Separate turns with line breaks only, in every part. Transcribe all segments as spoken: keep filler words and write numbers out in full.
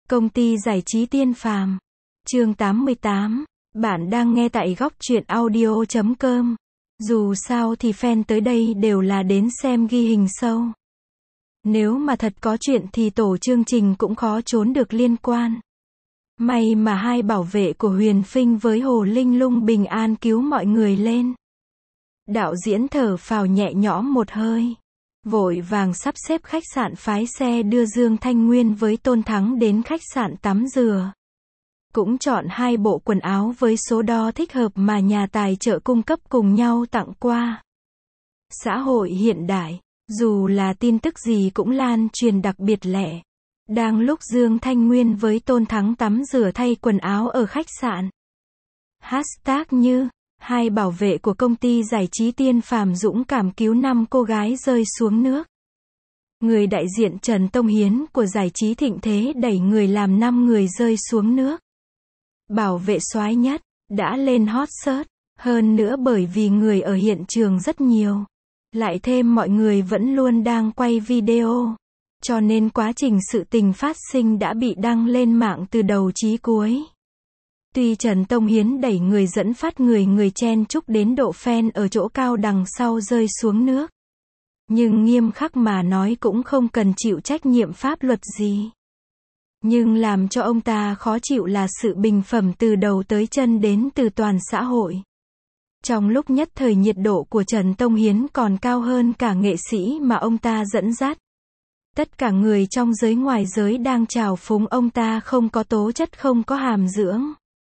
Công ty giải trí Tiên Phàm. Chương tám mươi tám. Bạn đang nghe tại góc truyện audio chấm com. Dù sao thì fan tới đây đều là đến xem ghi hình show. Nếu mà thật có chuyện thì tổ chương trình cũng khó trốn được liên quan. May mà hai bảo vệ của Huyền Phinh với Hồ Linh Lung bình an cứu mọi người lên. Đạo diễn thở phào nhẹ nhõm một hơi. Vội vàng sắp xếp khách sạn phái xe đưa Dương Thanh Nguyên với Tôn Thắng đến khách sạn tắm rửa. Cũng chọn hai bộ quần áo với số đo thích hợp mà nhà tài trợ cung cấp cùng nhau tặng qua. Xã hội hiện đại, dù là tin tức gì cũng lan truyền đặc biệt lẻ. Đang lúc Dương Thanh Nguyên với Tôn Thắng tắm rửa thay quần áo ở khách sạn. Hashtag như hai bảo vệ của công ty giải trí Tiên Phàm dũng cảm cứu năm cô gái rơi xuống nước. Người đại diện Trần Tông Hiến của giải trí Thịnh Thế đẩy người làm năm người rơi xuống nước. Bảo vệ soái nhất, đã lên hot search, hơn nữa bởi vì người ở hiện trường rất nhiều. Lại thêm mọi người vẫn luôn đang quay video. Cho nên quá trình sự tình phát sinh đã bị đăng lên mạng từ đầu chí cuối. Tuy Trần Tông Hiến đẩy người dẫn phát người người chen chúc đến độ fan ở chỗ cao đằng sau rơi xuống nước. Nhưng nghiêm khắc mà nói cũng không cần chịu trách nhiệm pháp luật gì. Nhưng làm cho ông ta khó chịu là sự bình phẩm từ đầu tới chân đến từ toàn xã hội. Trong lúc nhất thời nhiệt độ của Trần Tông Hiến còn cao hơn cả nghệ sĩ mà ông ta dẫn dắt. Tất cả người trong giới ngoài giới đang trào phúng ông ta không có tố chất, không có hàm dưỡng.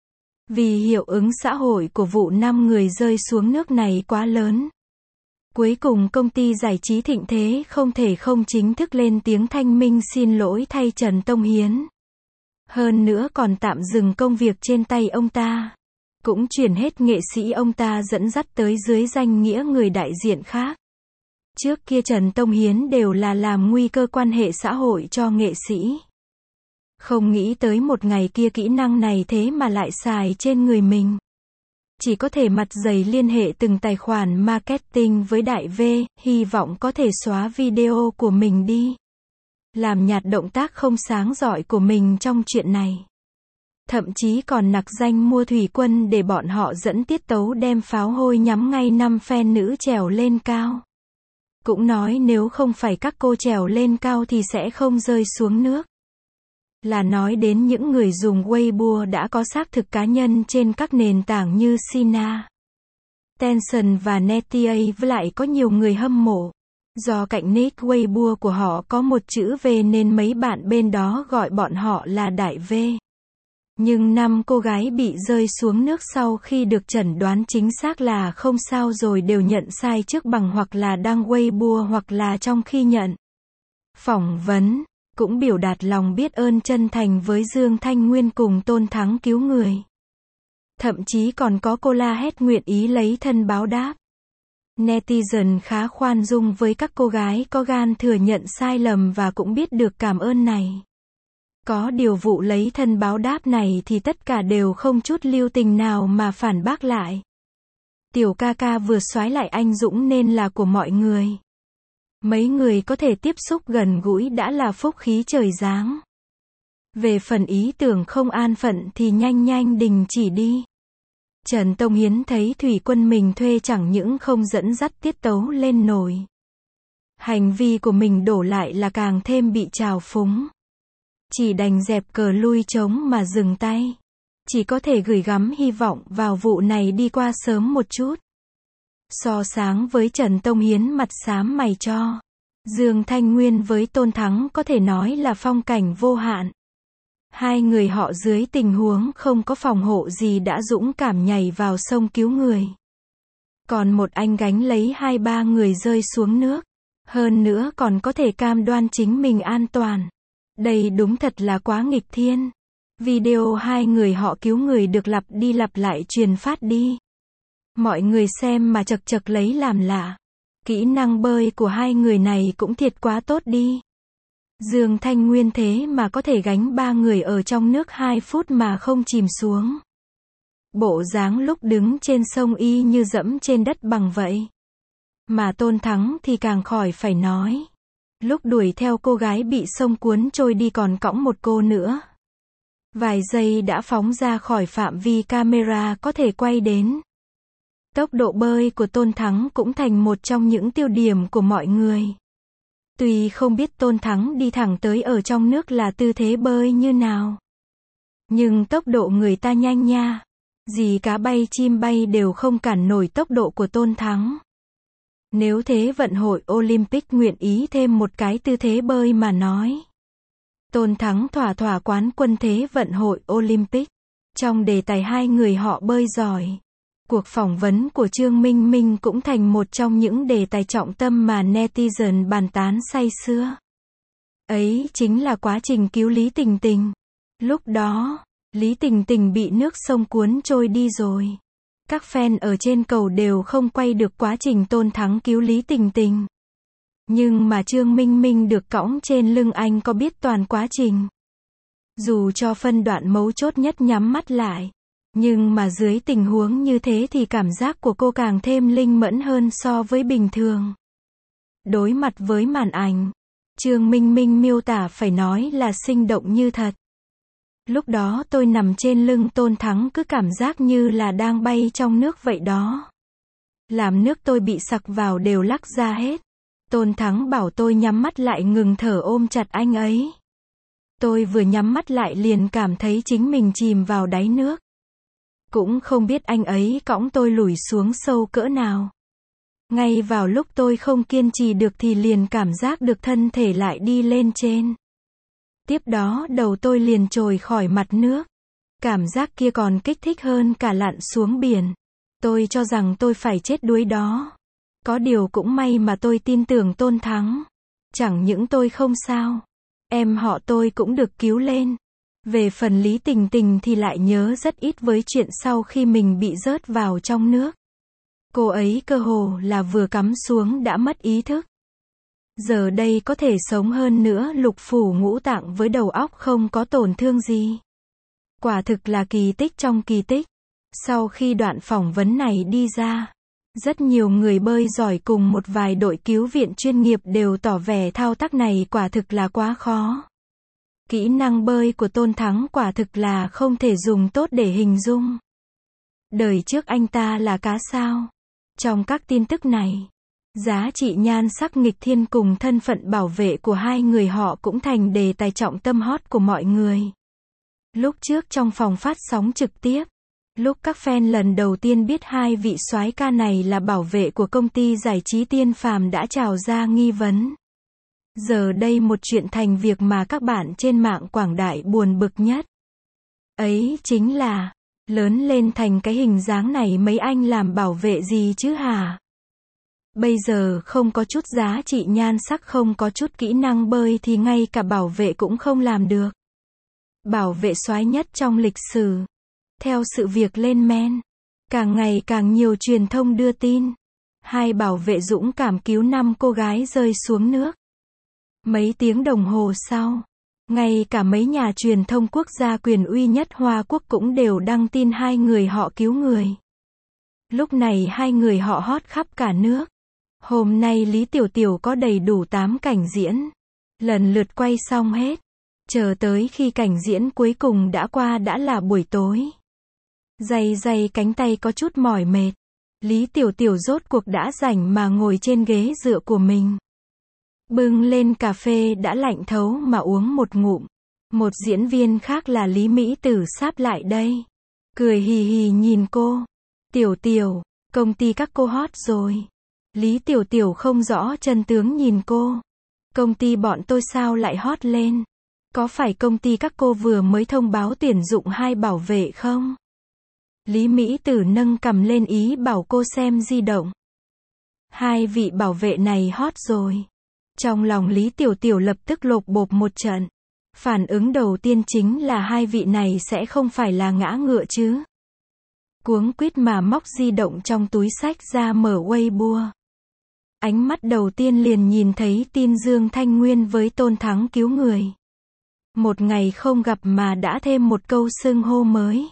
Vì hiệu ứng xã hội của vụ năm người rơi xuống nước này quá lớn. Cuối cùng công ty giải trí Thịnh Thế không thể không chính thức lên tiếng thanh minh xin lỗi thay Trần Tông Hiến. Hơn nữa còn tạm dừng công việc trên tay ông ta. Cũng chuyển hết nghệ sĩ ông ta dẫn dắt tới dưới danh nghĩa người đại diện khác. Trước kia Trần Tông Hiến đều là làm nguy cơ quan hệ xã hội cho nghệ sĩ. Không nghĩ tới một ngày kia kỹ năng này thế mà lại xài trên người mình. Chỉ có thể mặt dày liên hệ từng tài khoản marketing với Đại V, hy vọng có thể xóa video của mình đi. Làm nhạt động tác không sáng giỏi của mình trong chuyện này. Thậm chí còn nặc danh mua thủy quân để bọn họ dẫn tiết tấu đem pháo hôi nhắm ngay năm fan nữ trèo lên cao. Cũng nói nếu không phải các cô trèo lên cao thì sẽ không rơi xuống nước. Là nói đến những người dùng Weibo đã có xác thực cá nhân trên các nền tảng như Sina, Tencent và Netia, với lại có nhiều người hâm mộ. Do cạnh nick Weibo của họ có một chữ V nên mấy bạn bên đó gọi bọn họ là Đại V. Nhưng năm cô gái bị rơi xuống nước sau khi được chẩn đoán chính xác là không sao rồi đều nhận sai trước bằng hoặc là đăng Weibo hoặc là trong khi nhận phỏng vấn, cũng biểu đạt lòng biết ơn chân thành với Dương Thanh Nguyên cùng Tôn Thắng cứu người. Thậm chí còn có cô la hét nguyện ý lấy thân báo đáp. Netizen khá khoan dung với các cô gái có gan thừa nhận sai lầm và cũng biết được cảm ơn này. Có điều vụ lấy thân báo đáp này thì tất cả đều không chút lưu tình nào mà phản bác lại. Tiểu ca ca vừa soái lại anh dũng nên là của mọi người. Mấy người có thể tiếp xúc gần gũi đã là phúc khí trời giáng. Về phần ý tưởng không an phận thì nhanh nhanh đình chỉ đi. Trần Tông Hiến thấy thủy quân mình thuê chẳng những không dẫn dắt tiết tấu lên nổi. Hành vi của mình đổ lại là càng thêm bị trào phúng. Chỉ đành dẹp cờ lui trống mà dừng tay. Chỉ có thể gửi gắm hy vọng vào vụ này đi qua sớm một chút. So sáng với Trần Tông Hiến mặt xám mày cho. Dương Thanh Nguyên với Tôn Thắng có thể nói là phong cảnh vô hạn. Hai người họ dưới tình huống không có phòng hộ gì đã dũng cảm nhảy vào sông cứu người. Còn một anh gánh lấy hai ba người rơi xuống nước. Hơn nữa còn có thể cam đoan chính mình an toàn. Đây đúng thật là quá nghịch thiên. Video hai người họ cứu người được lặp đi lặp lại truyền phát đi. Mọi người xem mà chật chật lấy làm lạ. Kỹ năng bơi của hai người này cũng thiệt quá tốt đi. Dương Thanh Nguyên thế mà có thể gánh ba người ở trong nước hai phút mà không chìm xuống. Bộ dáng lúc đứng trên sông y như dẫm trên đất bằng vậy. Mà Tôn Thắng thì càng khỏi phải nói. Lúc đuổi theo cô gái bị sông cuốn trôi đi còn cõng một cô nữa. Vài giây đã phóng ra khỏi phạm vi camera có thể quay đến. Tốc độ bơi của Tôn Thắng cũng thành một trong những tiêu điểm của mọi người. Tuy không biết Tôn Thắng đi thẳng tới ở trong nước là tư thế bơi như nào. Nhưng tốc độ người ta nhanh nha. Gì cá bay chim bay đều không cản nổi tốc độ của Tôn Thắng. Nếu Thế vận hội Olympic nguyện ý thêm một cái tư thế bơi mà nói. Tôn Thắng thỏa thỏa quán quân Thế vận hội Olympic. Trong đề tài hai người họ bơi giỏi. Cuộc phỏng vấn của Trương Minh Minh cũng thành một trong những đề tài trọng tâm mà netizen bàn tán say sưa. Ấy chính là quá trình cứu Lý Tình Tình. Lúc đó, Lý Tình Tình bị nước sông cuốn trôi đi rồi. Các fan ở trên cầu đều không quay được quá trình Tôn Thắng cứu Lý Tình Tình. Nhưng mà Trương Minh Minh được cõng trên lưng anh có biết toàn quá trình. Dù cho phân đoạn mấu chốt nhất nhắm mắt lại. Nhưng mà dưới tình huống như thế thì cảm giác của cô càng thêm linh mẫn hơn so với bình thường. Đối mặt với màn ảnh, Trương Minh Minh miêu tả phải nói là sinh động như thật. Lúc đó tôi nằm trên lưng Tôn Thắng cứ cảm giác như là đang bay trong nước vậy đó. Làm nước tôi bị sặc vào đều lắc ra hết. Tôn Thắng bảo tôi nhắm mắt lại ngừng thở ôm chặt anh ấy. Tôi vừa nhắm mắt lại liền cảm thấy chính mình chìm vào đáy nước. Cũng không biết anh ấy cõng tôi lủi xuống sâu cỡ nào. Ngay vào lúc tôi không kiên trì được thì liền cảm giác được thân thể lại đi lên trên. Tiếp đó đầu tôi liền trồi khỏi mặt nước. Cảm giác kia còn kích thích hơn cả lặn xuống biển. Tôi cho rằng tôi phải chết đuối đó. Có điều cũng may mà tôi tin tưởng Tôn Thắng. Chẳng những tôi không sao. Em họ tôi cũng được cứu lên. Về phần Lý Tình Tình thì lại nhớ rất ít với chuyện sau khi mình bị rớt vào trong nước. Cô ấy cơ hồ là vừa cắm xuống đã mất ý thức. Giờ đây có thể sống hơn nữa lục phủ ngũ tạng với đầu óc không có tổn thương gì. Quả thực là kỳ tích trong kỳ tích. Sau khi đoạn phỏng vấn này đi ra, rất nhiều người bơi giỏi cùng một vài đội cứu viện chuyên nghiệp đều tỏ vẻ thao tác này quả thực là quá khó. Kỹ năng bơi của Tôn Thắng quả thực là không thể dùng tốt để hình dung. Đời trước anh ta là cá sao? Trong các tin tức này, giá trị nhan sắc nghịch thiên cùng thân phận bảo vệ của hai người họ cũng thành đề tài trọng tâm hot của mọi người. Lúc trước trong phòng phát sóng trực tiếp, lúc các fan lần đầu tiên biết hai vị soái ca này là bảo vệ của công ty giải trí Tiên Phàm đã trào ra nghi vấn. Giờ đây một chuyện thành việc mà các bạn trên mạng quảng đại buồn bực nhất. Ấy chính là, lớn lên thành cái hình dáng này mấy anh làm bảo vệ gì chứ hả? Bây giờ không có chút giá trị nhan sắc, không có chút kỹ năng bơi thì ngay cả bảo vệ cũng không làm được. Bảo vệ soái nhất trong lịch sử. Theo sự việc lên men, càng ngày càng nhiều truyền thông đưa tin. Hai bảo vệ dũng cảm cứu năm cô gái rơi xuống nước. Mấy tiếng đồng hồ sau, ngay cả mấy nhà truyền thông quốc gia quyền uy nhất Hoa Quốc cũng đều đăng tin hai người họ cứu người. Lúc này hai người họ hot khắp cả nước. Hôm nay Lý Tiểu Tiểu có đầy đủ tám cảnh diễn. Lần lượt quay xong hết. Chờ tới khi cảnh diễn cuối cùng đã qua đã là buổi tối. Day day cánh tay có chút mỏi mệt. Lý Tiểu Tiểu rốt cuộc đã rảnh mà ngồi trên ghế dựa của mình. Bưng lên cà phê đã lạnh thấu mà uống một ngụm. Một diễn viên khác là Lý Mỹ Tử sáp lại đây. Cười hì hì nhìn cô. Tiểu Tiểu, công ty các cô hot rồi. Lý Tiểu Tiểu không rõ chân tướng nhìn cô. Công ty bọn tôi sao lại hot lên? Có phải công ty các cô vừa mới thông báo tuyển dụng hai bảo vệ không? Lý Mỹ Tử nâng cằm lên ý bảo cô xem di động. Hai vị bảo vệ này hot rồi. Trong lòng Lý Tiểu Tiểu lập tức lột bột một trận. Phản ứng đầu tiên chính là hai vị này sẽ không phải là ngã ngựa chứ. Cuống quýt mà móc di động trong túi xách ra mở Weibo. Ánh mắt đầu tiên liền nhìn thấy tin Dương Thanh Nguyên với Tôn Thắng cứu người. Một ngày không gặp mà đã thêm một câu xưng hô mới.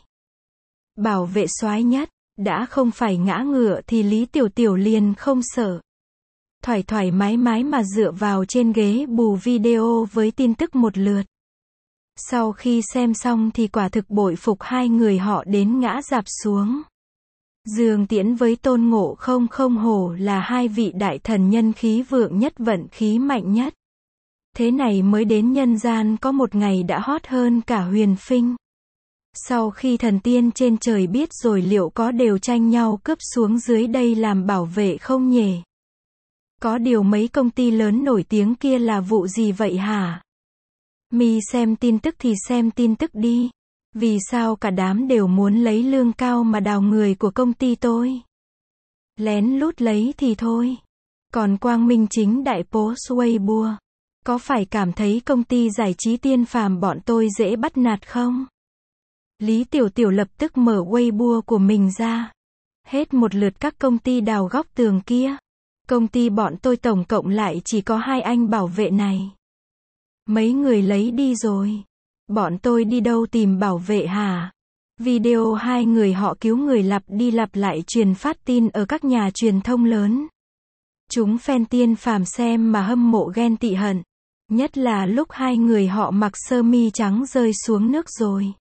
Bảo vệ soái nhất, đã không phải ngã ngựa thì Lý Tiểu Tiểu liền không sợ. Thoải thoải mái mái mà dựa vào trên ghế bù video với tin tức một lượt. Sau khi xem xong thì quả thực bội phục hai người họ đến ngã rạp xuống. Dương Tiễn với Tôn Ngộ Không không hổ là hai vị đại thần nhân khí vượng nhất vận khí mạnh nhất. Thế này mới đến nhân gian có một ngày đã hot hơn cả Huyền Phinh. Sau khi thần tiên trên trời biết rồi liệu có đều tranh nhau cướp xuống dưới đây làm bảo vệ không nhỉ? Có điều mấy công ty lớn nổi tiếng kia là vụ gì vậy hả? Mi xem tin tức thì xem tin tức đi. Vì sao cả đám đều muốn lấy lương cao mà đào người của công ty tôi? Lén lút lấy thì thôi. Còn quang minh chính đại post Weibo. Có phải cảm thấy công ty giải trí Tiên Phàm bọn tôi dễ bắt nạt không? Lý Tiểu Tiểu lập tức mở Weibo của mình ra. Hết một lượt các công ty đào góc tường kia. Công ty bọn tôi tổng cộng lại chỉ có hai anh bảo vệ này. Mấy người lấy đi rồi. Bọn tôi đi đâu tìm bảo vệ hả? Video hai người họ cứu người lặp đi lặp lại truyền phát tin ở các nhà truyền thông lớn. Chúng fan Tiên Phàm xem mà hâm mộ ghen tị hận. Nhất là lúc hai người họ mặc sơ mi trắng rơi xuống nước rồi.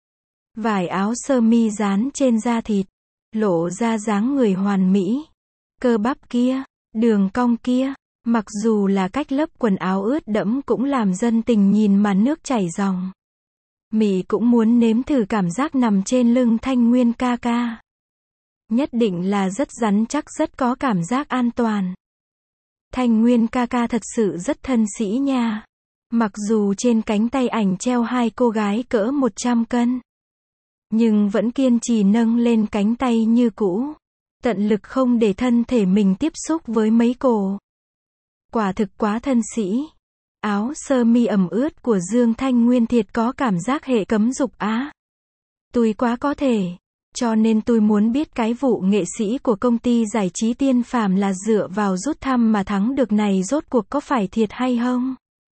Vải áo sơ mi dán trên da thịt. Lộ ra dáng người hoàn mỹ. Cơ bắp kia, đường cong kia. Mặc dù là cách lớp quần áo ướt đẫm cũng làm dân tình nhìn mà nước chảy ròng. Mị cũng muốn nếm thử cảm giác nằm trên lưng Thanh Nguyên ca ca. Nhất định là rất rắn chắc, rất có cảm giác an toàn. Thanh Nguyên ca ca thật sự rất thân sĩ nha. Mặc dù trên cánh tay ảnh treo hai cô gái cỡ một trăm cân. Nhưng vẫn kiên trì nâng lên cánh tay như cũ. Tận lực không để thân thể mình tiếp xúc với mấy cô. Quả thực quá thân sĩ. Áo sơ mi ẩm ướt của Dương Thanh Nguyên thiệt có cảm giác hệ cấm dục á. Tôi quá có thể. Cho nên tôi muốn biết cái vụ nghệ sĩ của công ty giải trí Tiên Phàm là dựa vào rút thăm mà thắng được này rốt cuộc có phải thiệt hay không?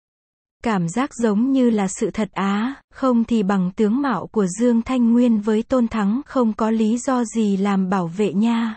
Cảm giác giống như là sự thật á, không thì bằng tướng mạo của Dương Thanh Nguyên với Tôn Thắng không có lý do gì làm bảo vệ nha.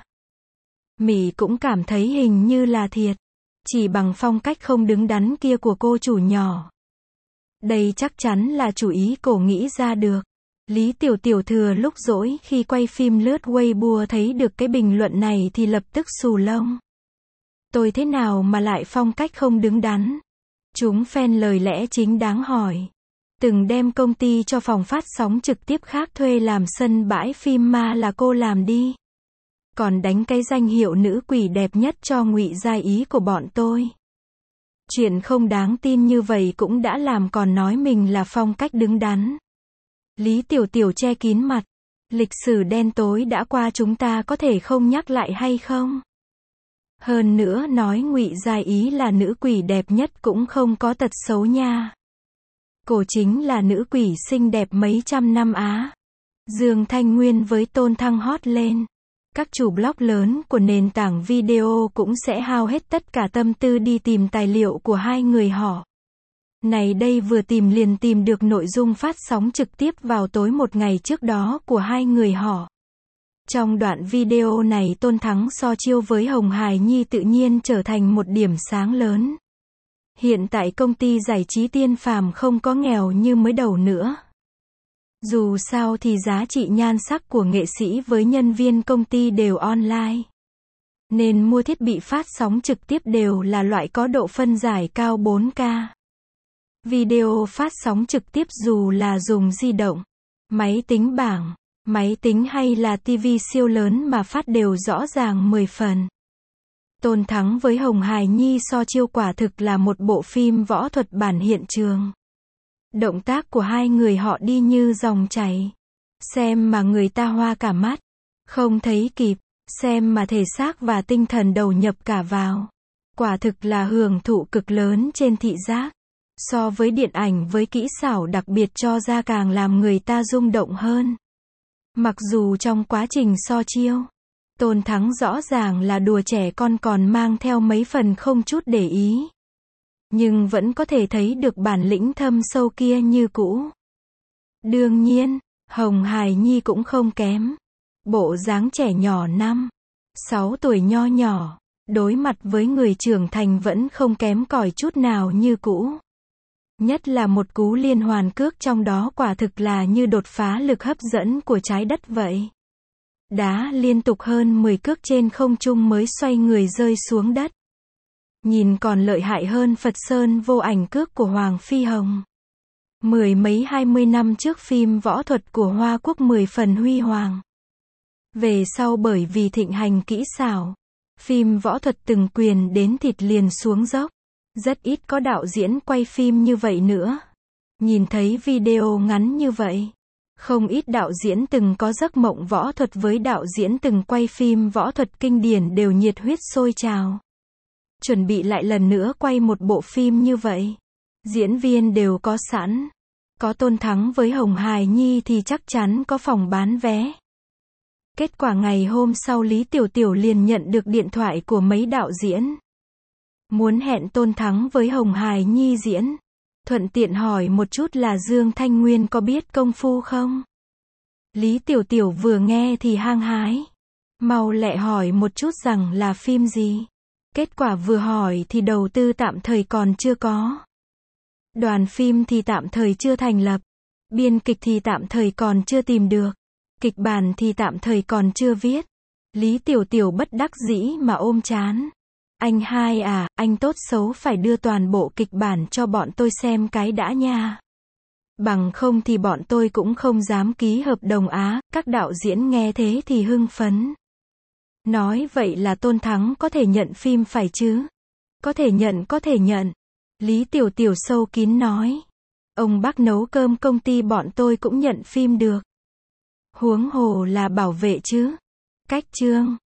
Mị cũng cảm thấy hình như là thiệt. Chỉ bằng phong cách không đứng đắn kia của cô chủ nhỏ. Đây chắc chắn là chủ ý cổ nghĩ ra được. Lý Tiểu Tiểu thừa lúc rỗi khi quay phim lướt Weibo thấy được cái bình luận này thì lập tức xù lông. Tôi thế nào mà lại phong cách không đứng đắn? Chúng fan lời lẽ chính đáng hỏi. Từng đem công ty cho phòng phát sóng trực tiếp khác thuê làm sân bãi phim ma là cô làm đi. Còn đánh cái danh hiệu nữ quỷ đẹp nhất cho Ngụy Gia Ý của bọn tôi. Chuyện không đáng tin như vậy cũng đã làm còn nói mình là phong cách đứng đắn. Lý Tiểu Tiểu che kín mặt. Lịch sử đen tối đã qua chúng ta có thể không nhắc lại hay không? Hơn nữa nói Ngụy Gia Ý là nữ quỷ đẹp nhất cũng không có tật xấu nha. Cô chính là nữ quỷ xinh đẹp mấy trăm năm á. Dương Thanh Nguyên với Tôn Thăng hot lên. Các chủ blog lớn của nền tảng video cũng sẽ hao hết tất cả tâm tư đi tìm tài liệu của hai người họ. Này đây vừa tìm liền tìm được nội dung phát sóng trực tiếp vào tối một ngày trước đó của hai người họ. Trong đoạn video này Tôn Thắng so chiêu với Hồng Hải Nhi tự nhiên trở thành một điểm sáng lớn. Hiện tại công ty giải trí Tiên Phàm không có nghèo như mới đầu nữa. Dù sao thì giá trị nhan sắc của nghệ sĩ với nhân viên công ty đều online. Nên mua thiết bị phát sóng trực tiếp đều là loại có độ phân giải cao bốn K. Video phát sóng trực tiếp dù là dùng di động, máy tính bảng, máy tính hay là tivi siêu lớn mà phát đều rõ ràng mười phần. Tôn Thắng với Hồng Hải Nhi so chiêu quả thực là một bộ phim võ thuật bản hiện trường. Động tác của hai người họ đi như dòng chảy. Xem mà người ta hoa cả mắt. Không thấy kịp. Xem mà thể xác và tinh thần đầu nhập cả vào. Quả thực là hưởng thụ cực lớn trên thị giác. So với điện ảnh với kỹ xảo đặc biệt cho ra càng làm người ta rung động hơn. Mặc dù trong quá trình so chiêu, Tôn Thắng rõ ràng là đùa trẻ con còn mang theo mấy phần không chút để ý. Nhưng vẫn có thể thấy được bản lĩnh thâm sâu kia như cũ. Đương nhiên, Hồng Hải Nhi cũng không kém. Bộ dáng trẻ nhỏ năm, sáu tuổi nho nhỏ, đối mặt với người trưởng thành vẫn không kém cỏi chút nào như cũ. Nhất là một cú liên hoàn cước trong đó quả thực là như đột phá lực hấp dẫn của trái đất vậy. Đá liên tục hơn mười cước trên không trung mới xoay người rơi xuống đất. Nhìn còn lợi hại hơn Phật Sơn vô ảnh cước của Hoàng Phi Hồng. Mười mấy hai mươi năm trước phim võ thuật của Hoa Quốc mười phần huy hoàng. Về sau bởi vì thịnh hành kỹ xảo, phim võ thuật từng quyền đến thịt liền xuống dốc. Rất ít có đạo diễn quay phim như vậy nữa. Nhìn thấy video ngắn như vậy, không ít đạo diễn từng có giấc mộng võ thuật với đạo diễn từng quay phim võ thuật kinh điển đều nhiệt huyết sôi trào. Chuẩn bị lại lần nữa quay một bộ phim như vậy. Diễn viên đều có sẵn. Có Tôn Thắng với Hồng Hài Nhi thì chắc chắn có phòng bán vé. Kết quả ngày hôm sau Lý Tiểu Tiểu liền nhận được điện thoại của mấy đạo diễn. Muốn hẹn Tôn Thắng với Hồng Hài Nhi diễn. Thuận tiện hỏi một chút là Dương Thanh Nguyên có biết công phu không? Lý Tiểu Tiểu vừa nghe thì hăng hái. Mau lẹ hỏi một chút rằng là phim gì. Kết quả vừa hỏi thì đầu tư tạm thời còn chưa có. Đoàn phim thì tạm thời chưa thành lập. Biên kịch thì tạm thời còn chưa tìm được. Kịch bản thì tạm thời còn chưa viết. Lý Tiểu Tiểu bất đắc dĩ mà ôm chán. Anh hai à, anh tốt xấu phải đưa toàn bộ kịch bản cho bọn tôi xem cái đã nha. Bằng không thì bọn tôi cũng không dám ký hợp đồng á. Các đạo diễn nghe thế thì hưng phấn. Nói vậy là Tôn Thắng có thể nhận phim phải chứ? Có thể nhận, có thể nhận. Lý Tiểu Tiểu sâu kín nói. Ông bác nấu cơm công ty bọn tôi cũng nhận phim được. Huống hồ là bảo vệ chứ. Cách chương.